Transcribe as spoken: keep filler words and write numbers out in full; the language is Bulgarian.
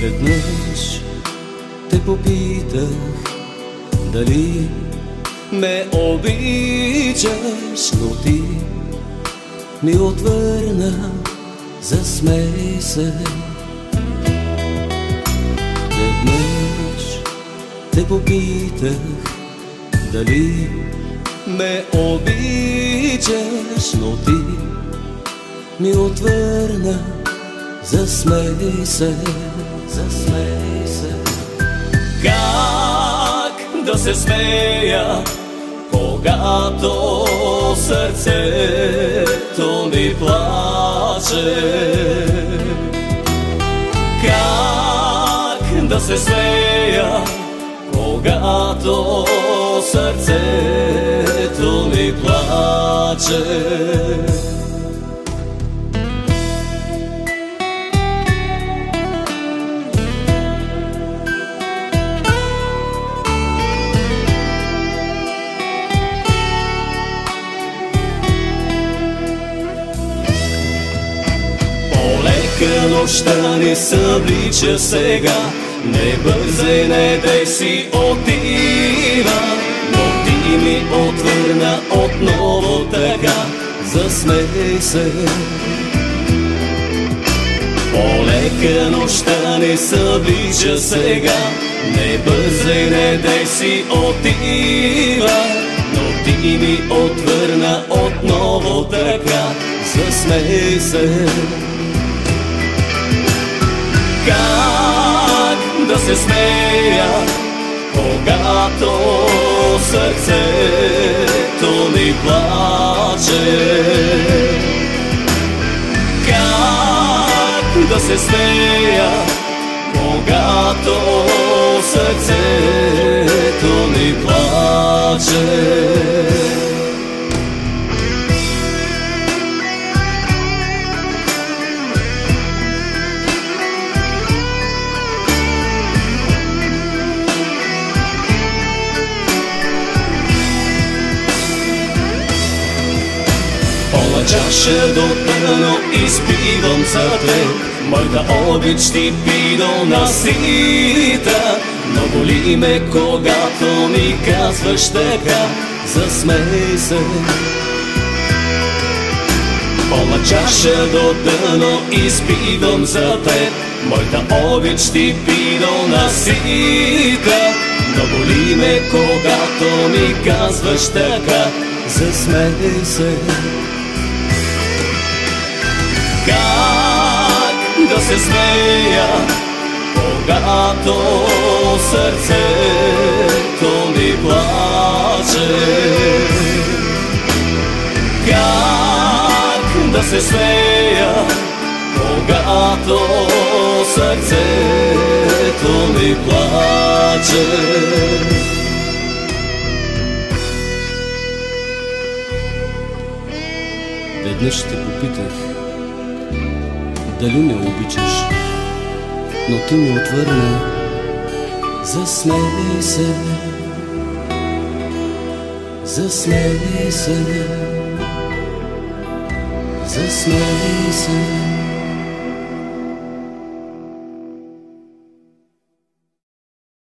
Веднъж те попитах дали ме обичаш, но ти ми отвърна, засмей се. Веднъж те попитах дали ме обичаш, но ти ми отвърна, засмей се, засмей се. Как да се смея, когато сърцето ми плаче? Как да се смея, когато сърцето ми плаче? Полека нощта ни съблича сега, не бързай, не дей си отива, но ти ми отвърна отново така, засмей се. Полека нощта ни съблича сега, не бързай, не дей си отива, но ти ми отвърна отново така, засмей се. Как да се смея, когато сърцето ми плаче? Как да се смея, когато сърцето ми плаче? Чаша до дъно изпивам за теб, моята обич ти пи до насита. Но боли ме, когато ми казваш така, засмей се. Пълна чаша до дъно изпивам за теб, моята обич ти пи до насита. Но боли ме, когато ми казваш така, засмей се. Как да се смея, когато сърцето ми плаче? Как да се смея, когато сърцето ми плаче? Веднъж те попитах дали ме обичаш, но ти ми отвърна, засмей се, засмей се, засмей се.